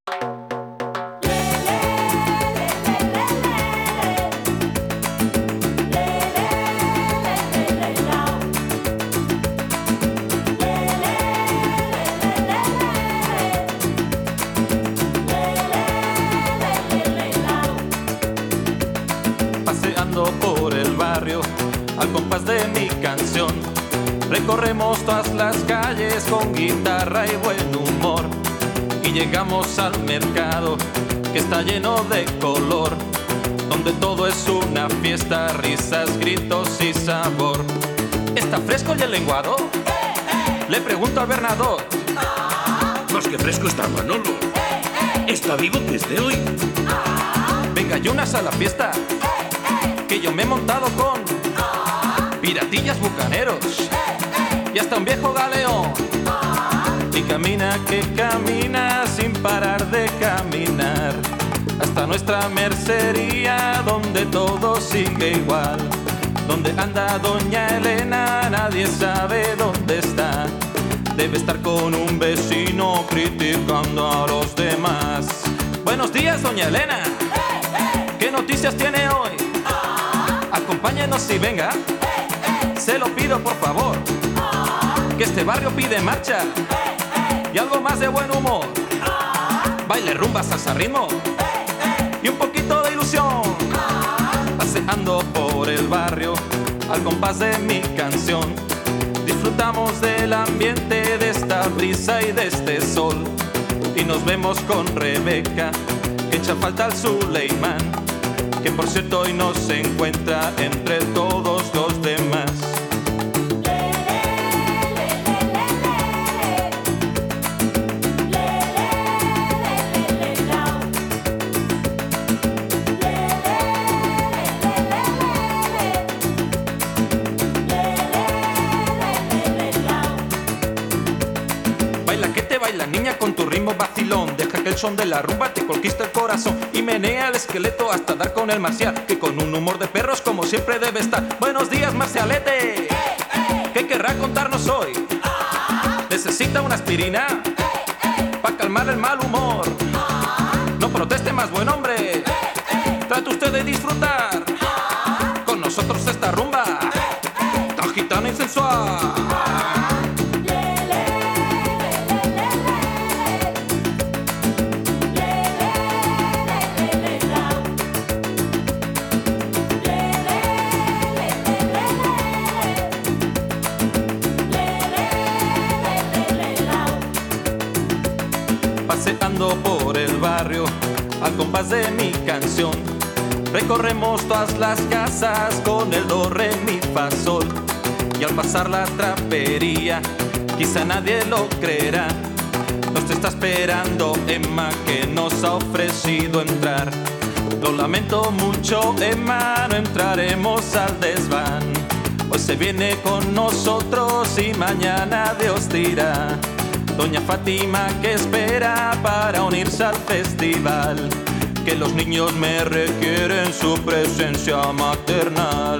Paseando por el barrio al compás de mi canción, recorremos todas las calles con guitarra y buen humor, y llegamos al mercado que está lleno de color, donde todo es una fiesta, risas, gritos y sabor. ¿Está fresco y el lenguado? Le pregunto al Bernadot. Más que fresco está Manolo. ¿Está vivo desde hoy? Venga, Yunas, a la fiesta, que yo me he montado con piratillas bucaneros y hasta un viejo galeón. Y camina que camina sin parar de caminar hasta nuestra mercería, donde todo sigue igual. Donde anda doña Elena nadie sabe dónde está. Debe estar con un vecino criticando a los demás. Buenos días, doña Elena. ¿Qué noticias tiene hoy? Acompáñenos y venga. Se lo pido por favor, que este barrio pide marcha y algo más de buen humor. Baile, rumba, salsa, ritmo y un poquito de ilusión. Paseando por el barrio al compás de mi canción, disfrutamos del ambiente, de esta brisa y de este sol. Y nos vemos con Rebeca, que echa falta al Suleimán, que por cierto hoy no se encuentra entre todos los demás. Baila que te baila, niña, con tu ritmo vacilón. Deja que el son de la rumba te conquista el corazón y menea el esqueleto hasta dar con el marcial, que con un humor de perros como siempre debe estar. Buenos días, marcialete. ¿Qué querrá contarnos hoy? ¿Necesita una aspirina para calmar el mal humor? No proteste, más buen hombre. Trate usted de disfrutar con nosotros esta rumba tan gitana y sensual. Paseando por el barrio al compás de mi canción, recorremos todas las casas con el do, re, mi, fa, sol. Y al pasar la trapería, quizá nadie lo creerá, nos está esperando Emma, que nos ha ofrecido entrar. Lo lamento mucho, Emma, no entraremos al desván. Hoy se viene con nosotros y mañana Dios dirá. Doña Fátima, que espera para unirse al festival, que los niños me requieren su presencia maternal.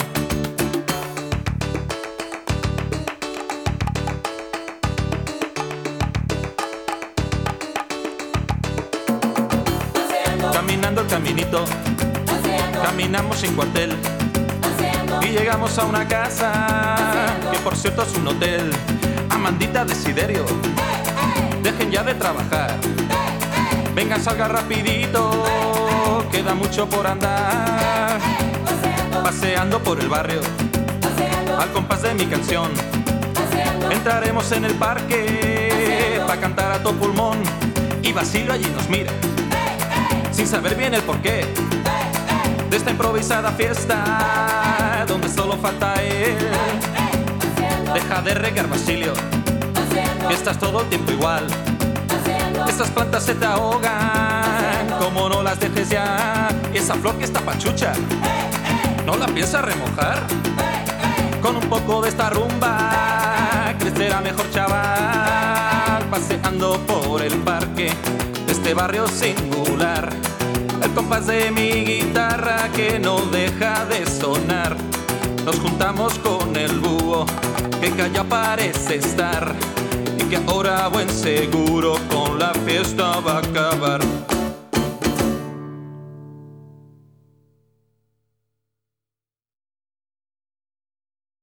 Caminando el caminito, caminamos sin cuartel y llegamos a una casa que por cierto es un hotel. Amandita, Desiderio, dejen ya de trabajar, vengan, salga rapidito, queda mucho por andar. Paseando por el barrio al compás de mi canción, entraremos en el parque pa' cantar a todo pulmón, y Basilio allí nos mira sin saber bien el porqué de esta improvisada fiesta donde solo falta él. Deja de regar, Basilio, que estás todo el tiempo igual. Estas plantas se te ahogan, como no las dejes ya. Y esa flor que está pachucha, ¿no la piensas remojar? Con un poco de esta rumba crecerá mejor, chaval. Paseando por el parque de este barrio singular, el compás de mi guitarra que no deja de sonar. Nos juntamos con el búho, que callado parece estar, y que ahora buen seguro con la fiesta va a acabar.